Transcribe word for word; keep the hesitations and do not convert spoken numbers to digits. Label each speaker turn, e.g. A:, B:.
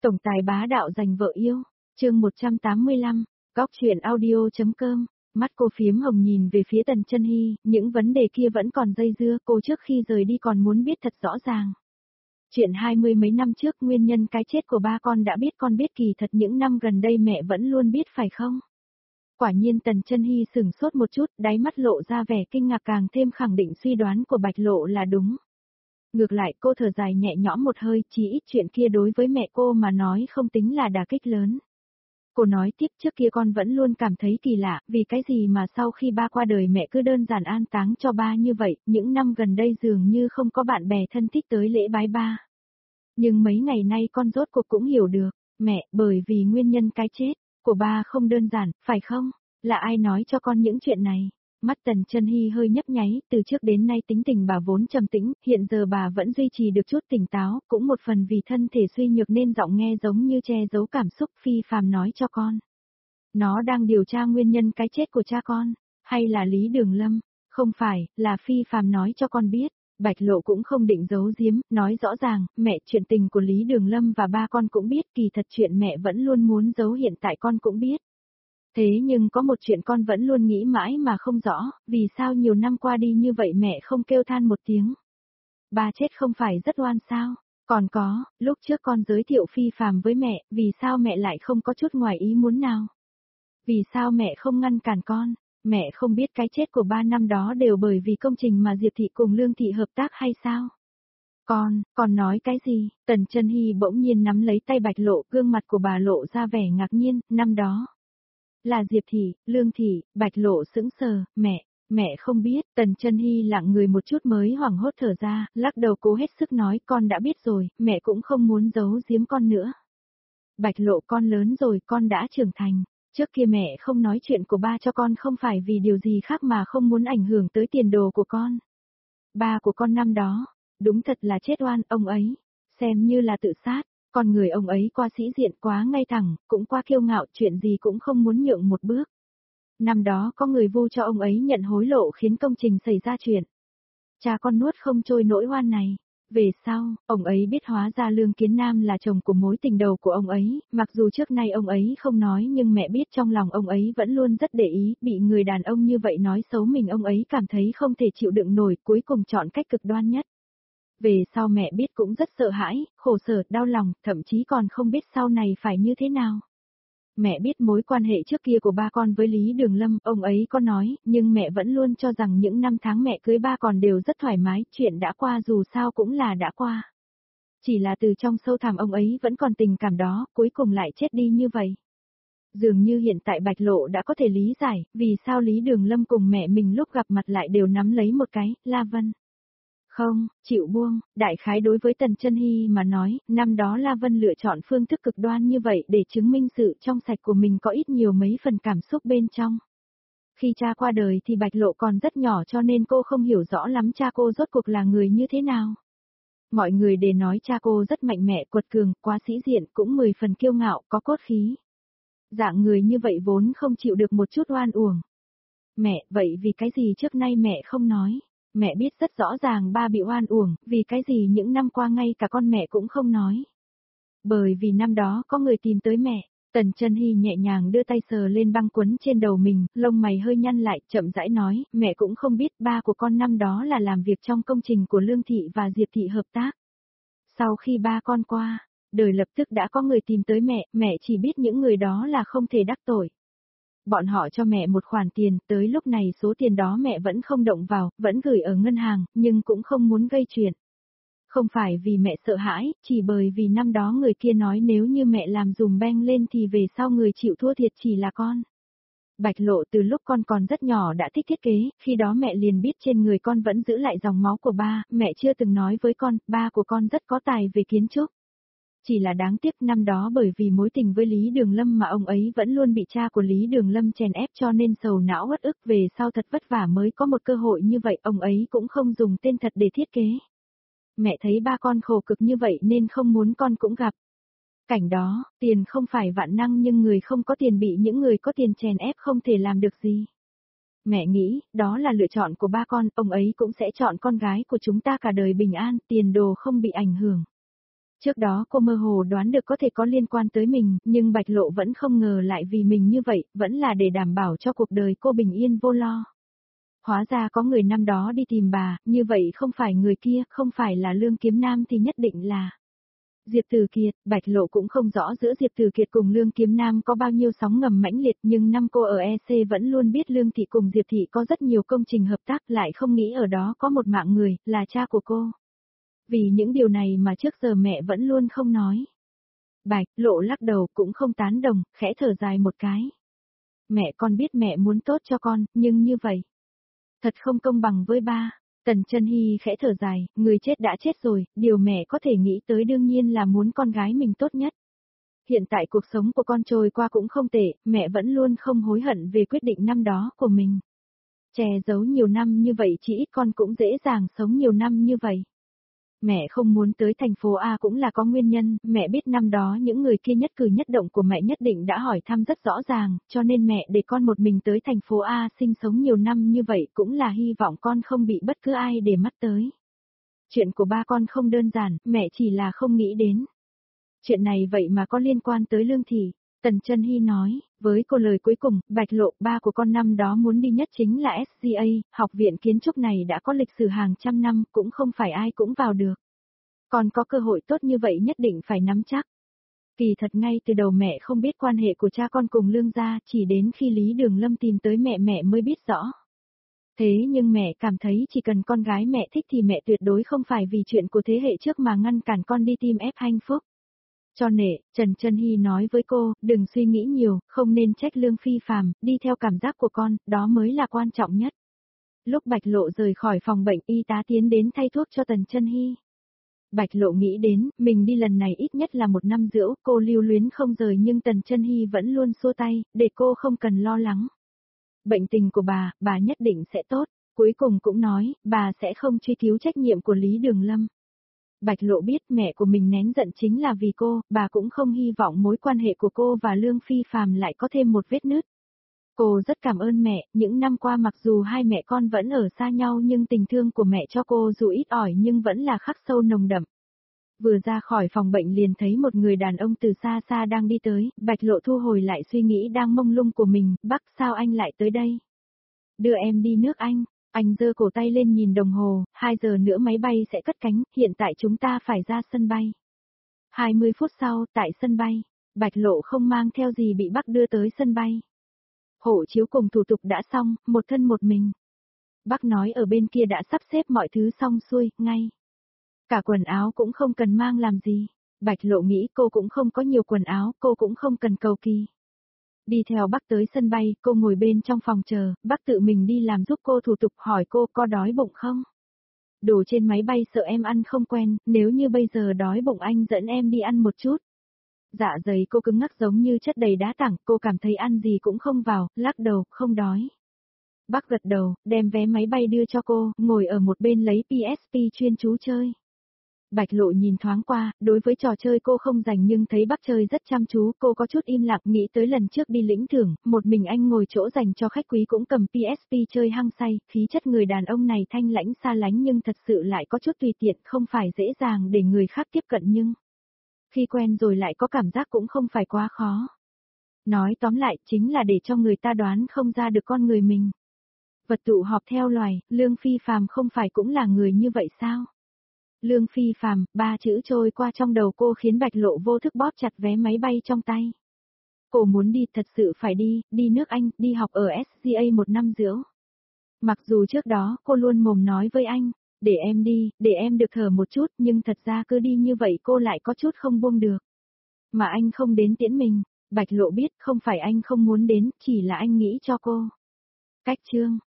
A: Tổng tài bá đạo giành vợ yêu, chương một trăm tám mươi lăm, góc chuyện audio.com, mắt cô phiếm hồng nhìn về phía Tần Chân Hy, những vấn đề kia vẫn còn dây dưa, cô trước khi rời đi còn muốn biết thật rõ ràng. Chuyện hai mươi mấy năm trước nguyên nhân cái chết của ba con đã biết, con biết kỳ thật những năm gần đây mẹ vẫn luôn biết phải không? Quả nhiên Tần Chân Hy sửng sốt một chút, đáy mắt lộ ra vẻ kinh ngạc càng thêm khẳng định suy đoán của Bạch Lộ là đúng. Ngược lại cô thở dài nhẹ nhõm một hơi, chỉ ít chuyện kia đối với mẹ cô mà nói không tính là đả kích lớn. Cô nói tiếp, trước kia con vẫn luôn cảm thấy kỳ lạ, vì cái gì mà sau khi ba qua đời mẹ cứ đơn giản an táng cho ba như vậy, những năm gần đây dường như không có bạn bè thân thích tới lễ bái ba. Nhưng mấy ngày nay con rốt cuộc cũng hiểu được, mẹ, bởi vì nguyên nhân cái chết của ba không đơn giản, phải không? Là ai nói cho con những chuyện này? Mắt Tần Chân Hy hơi nhấp nháy, từ trước đến nay tính tình bà vốn trầm tĩnh, hiện giờ bà vẫn duy trì được chút tỉnh táo, cũng một phần vì thân thể suy nhược nên giọng nghe giống như che giấu cảm xúc. Phi Phàm nói cho con. Nó đang điều tra nguyên nhân cái chết của cha con, hay là Lý Đường Lâm? Không phải, là Phi Phàm nói cho con biết. Bạch Lộ cũng không định giấu giếm, nói rõ ràng, mẹ, chuyện tình của Lý Đường Lâm và ba con cũng biết, kỳ thật chuyện mẹ vẫn luôn muốn giấu hiện tại con cũng biết. Thế nhưng có một chuyện con vẫn luôn nghĩ mãi mà không rõ, vì sao nhiều năm qua đi như vậy mẹ không kêu than một tiếng. Ba chết không phải rất oan sao? Còn có, lúc trước con giới thiệu Phi Phàm với mẹ, vì sao mẹ lại không có chút ngoài ý muốn nào? Vì sao mẹ không ngăn cản con? Mẹ không biết cái chết của ba năm đó đều bởi vì công trình mà Diệp Thị cùng Lương Thị hợp tác hay sao? Con, con nói cái gì? Tần Chân Hy bỗng nhiên nắm lấy tay Bạch Lộ, gương mặt của bà lộ ra vẻ ngạc nhiên, năm đó. Là Diệp Thị, Lương Thị, Bạch Lộ sững sờ, mẹ, mẹ không biết. Tần Chân Hy lặng người một chút mới hoảng hốt thở ra, lắc đầu cố hết sức nói, con đã biết rồi, mẹ cũng không muốn giấu giếm con nữa. Bạch Lộ, con lớn rồi, con đã trưởng thành. Trước kia mẹ không nói chuyện của ba cho con không phải vì điều gì khác mà không muốn ảnh hưởng tới tiền đồ của con. Ba của con năm đó, đúng thật là chết oan, ông ấy, xem như là tự sát, con người ông ấy quá sĩ diện, quá ngay thẳng, cũng quá kiêu ngạo, chuyện gì cũng không muốn nhượng một bước. Năm đó có người vu cho ông ấy nhận hối lộ khiến công trình xảy ra chuyện. Cha con nuốt không trôi nỗi oan này. Về sau, ông ấy biết hóa ra Lương Kiến Nam là chồng của mối tình đầu của ông ấy, mặc dù trước nay ông ấy không nói nhưng mẹ biết trong lòng ông ấy vẫn luôn rất để ý, bị người đàn ông như vậy nói xấu mình ông ấy cảm thấy không thể chịu đựng nổi, cuối cùng chọn cách cực đoan nhất. Về sau mẹ biết cũng rất sợ hãi, khổ sở, đau lòng, thậm chí còn không biết sau này phải như thế nào. Mẹ biết mối quan hệ trước kia của ba con với Lý Đường Lâm, ông ấy có nói, nhưng mẹ vẫn luôn cho rằng những năm tháng mẹ cưới ba con đều rất thoải mái, chuyện đã qua dù sao cũng là đã qua. Chỉ là từ trong sâu thẳm ông ấy vẫn còn tình cảm đó, cuối cùng lại chết đi như vậy. Dường như hiện tại Bạch Lộ đã có thể lý giải, vì sao Lý Đường Lâm cùng mẹ mình lúc gặp mặt lại đều nắm lấy một cái, La Vân. Không, chịu buông, đại khái đối với Tần Chân Hy mà nói, năm đó La Vân lựa chọn phương thức cực đoan như vậy để chứng minh sự trong sạch của mình có ít nhiều mấy phần cảm xúc bên trong. Khi cha qua đời thì Bạch Lộ còn rất nhỏ cho nên cô không hiểu rõ lắm cha cô rốt cuộc là người như thế nào. Mọi người đều nói cha cô rất mạnh mẽ, quật cường, quá sĩ diện, cũng mười phần kiêu ngạo, có cốt khí. Dạng người như vậy vốn không chịu được một chút oan uổng. Mẹ, vậy vì cái gì trước nay mẹ không nói? Mẹ biết rất rõ ràng ba bị oan uổng, vì cái gì những năm qua ngay cả con mẹ cũng không nói. Bởi vì năm đó có người tìm tới mẹ, Tần Chân Hy nhẹ nhàng đưa tay sờ lên băng quấn trên đầu mình, lông mày hơi nhăn lại, chậm rãi nói, mẹ cũng không biết ba của con năm đó là làm việc trong công trình của Lương Thị và Diệp Thị hợp tác. Sau khi ba con qua, đời lập tức đã có người tìm tới mẹ, mẹ chỉ biết những người đó là không thể đắc tội. Bọn họ cho mẹ một khoản tiền, tới lúc này số tiền đó mẹ vẫn không động vào, vẫn gửi ở ngân hàng, nhưng cũng không muốn gây chuyện. Không phải vì mẹ sợ hãi, chỉ bởi vì năm đó người kia nói nếu như mẹ làm dùm beng lên thì về sau người chịu thua thiệt chỉ là con. Bạch Lộ từ lúc con còn rất nhỏ đã thích thiết kế, khi đó mẹ liền biết trên người con vẫn giữ lại dòng máu của ba, mẹ chưa từng nói với con, ba của con rất có tài về kiến trúc. Chỉ là đáng tiếc năm đó bởi vì mối tình với Lý Đường Lâm mà ông ấy vẫn luôn bị cha của Lý Đường Lâm chèn ép cho nên sầu não uất ức, về sau thật vất vả mới có một cơ hội như vậy, ông ấy cũng không dùng tên thật để thiết kế. Mẹ thấy ba con khổ cực như vậy nên không muốn con cũng gặp. Cảnh đó, tiền không phải vạn năng nhưng người không có tiền bị những người có tiền chèn ép không thể làm được gì. Mẹ nghĩ, đó là lựa chọn của ba con, ông ấy cũng sẽ chọn con gái của chúng ta cả đời bình an, tiền đồ không bị ảnh hưởng. Trước đó cô mơ hồ đoán được có thể có liên quan tới mình, nhưng Bạch Lộ vẫn không ngờ lại vì mình như vậy, vẫn là để đảm bảo cho cuộc đời cô bình yên vô lo. Hóa ra có người năm đó đi tìm bà, như vậy không phải người kia, không phải là Lương Kiếm Nam thì nhất định là Diệp Từ Kiệt. Bạch Lộ cũng không rõ giữa Diệp Từ Kiệt cùng Lương Kiếm Nam có bao nhiêu sóng ngầm mãnh liệt, nhưng năm cô ở e xê vẫn luôn biết Lương Thị cùng Diệp Thị có rất nhiều công trình hợp tác, lại không nghĩ ở đó có một mạng người, là cha của cô. Vì những điều này mà trước giờ mẹ vẫn luôn không nói. Bạch Lộ lắc đầu cũng không tán đồng, khẽ thở dài một cái. Mẹ, con biết mẹ muốn tốt cho con, nhưng như vậy thật không công bằng với ba. Tần Chân Hy khẽ thở dài, người chết đã chết rồi, điều mẹ có thể nghĩ tới đương nhiên là muốn con gái mình tốt nhất. Hiện tại cuộc sống của con trôi qua cũng không tệ, mẹ vẫn luôn không hối hận về quyết định năm đó của mình. Che giấu nhiều năm như vậy chỉ ít con cũng dễ dàng sống nhiều năm như vậy. Mẹ không muốn tới thành phố A cũng là có nguyên nhân, mẹ biết năm đó những người kia nhất cử nhất động của mẹ nhất định đã hỏi thăm rất rõ ràng, cho nên mẹ để con một mình tới thành phố A sinh sống nhiều năm như vậy cũng là hy vọng con không bị bất cứ ai để mắt tới. Chuyện của ba con không đơn giản, mẹ chỉ là không nghĩ đến. Chuyện này vậy mà có liên quan tới Lương Thị. Tần Chân Hy nói, với cô lời cuối cùng, Bạch Lộ, ba của con năm đó muốn đi nhất chính là ét giê a, học viện kiến trúc này đã có lịch sử hàng trăm năm, cũng không phải ai cũng vào được. Còn có cơ hội tốt như vậy nhất định phải nắm chắc. Kỳ thật ngay từ đầu mẹ không biết quan hệ của cha con cùng Lương gia, chỉ đến khi Lý Đường Lâm tìm tới mẹ mẹ mới biết rõ. Thế nhưng mẹ cảm thấy chỉ cần con gái mẹ thích thì mẹ tuyệt đối không phải vì chuyện của thế hệ trước mà ngăn cản con đi tìm ép hạnh phúc. Cho nể, Trần Chân Hy nói với cô, đừng suy nghĩ nhiều, không nên trách Lương Phi Phàm, đi theo cảm giác của con, đó mới là quan trọng nhất. Lúc Bạch Lộ rời khỏi phòng bệnh, y tá tiến đến thay thuốc cho Tần Chân Hy. Bạch Lộ nghĩ đến, mình đi lần này ít nhất là một năm rưỡi, cô lưu luyến không rời nhưng Tần Chân Hy vẫn luôn xua tay, để cô không cần lo lắng. Bệnh tình của bà, bà nhất định sẽ tốt, cuối cùng cũng nói, bà sẽ không truy cứu trách nhiệm của Lý Đường Lâm. Bạch Lộ biết mẹ của mình nén giận chính là vì cô, bà cũng không hy vọng mối quan hệ của cô và Lương Phi Phàm lại có thêm một vết nứt. Cô rất cảm ơn mẹ, những năm qua mặc dù hai mẹ con vẫn ở xa nhau nhưng tình thương của mẹ cho cô dù ít ỏi nhưng vẫn là khắc sâu nồng đậm. Vừa ra khỏi phòng bệnh liền thấy một người đàn ông từ xa xa đang đi tới, Bạch Lộ thu hồi lại suy nghĩ đang mông lung của mình, bác sao anh lại tới đây? Đưa em đi nước Anh. Anh giơ cổ tay lên nhìn đồng hồ, hai giờ nữa máy bay sẽ cất cánh, hiện tại chúng ta phải ra sân bay. hai mươi phút sau, tại sân bay, Bạch Lộ không mang theo gì bị bắt đưa tới sân bay. Hộ chiếu cùng thủ tục đã xong, một thân một mình. Bác nói ở bên kia đã sắp xếp mọi thứ xong xuôi, ngay. Cả quần áo cũng không cần mang làm gì. Bạch Lộ nghĩ cô cũng không có nhiều quần áo, cô cũng không cần cầu kỳ. Đi theo bác tới sân bay, cô ngồi bên trong phòng chờ, bác tự mình đi làm giúp cô thủ tục hỏi cô có đói bụng không? Đồ trên máy bay sợ em ăn không quen, nếu như bây giờ đói bụng anh dẫn em đi ăn một chút. Dạ dày cô cứng ngắc giống như chất đầy đá tảng, cô cảm thấy ăn gì cũng không vào, lắc đầu, không đói. Bác gật đầu, đem vé máy bay đưa cho cô, ngồi ở một bên lấy pê ét pê chuyên chú chơi. Bạch Lộ nhìn thoáng qua, đối với trò chơi cô không rành nhưng thấy bác chơi rất chăm chú, cô có chút im lặng nghĩ tới lần trước đi lĩnh thưởng, một mình anh ngồi chỗ dành cho khách quý cũng cầm pê ét pê chơi hăng say, khí chất người đàn ông này thanh lãnh xa lánh nhưng thật sự lại có chút tùy tiện, không phải dễ dàng để người khác tiếp cận nhưng khi quen rồi lại có cảm giác cũng không phải quá khó. Nói tóm lại, chính là để cho người ta đoán không ra được con người mình. Vật tụ họp theo loài, Lương Phi Phàm không phải cũng là người như vậy sao? Lương Phi Phàm, ba chữ trôi qua trong đầu cô khiến Bạch Lộ vô thức bóp chặt vé máy bay trong tay. Cô muốn đi, thật sự phải đi, đi nước Anh, đi học ở ét giê a một năm rưỡi. Mặc dù trước đó cô luôn mồm nói với anh, để em đi, để em được thở một chút, nhưng thật ra cứ đi như vậy cô lại có chút không buông được. Mà anh không đến tiễn mình, Bạch Lộ biết không phải anh không muốn đến, chỉ là anh nghĩ cho cô. Cách chương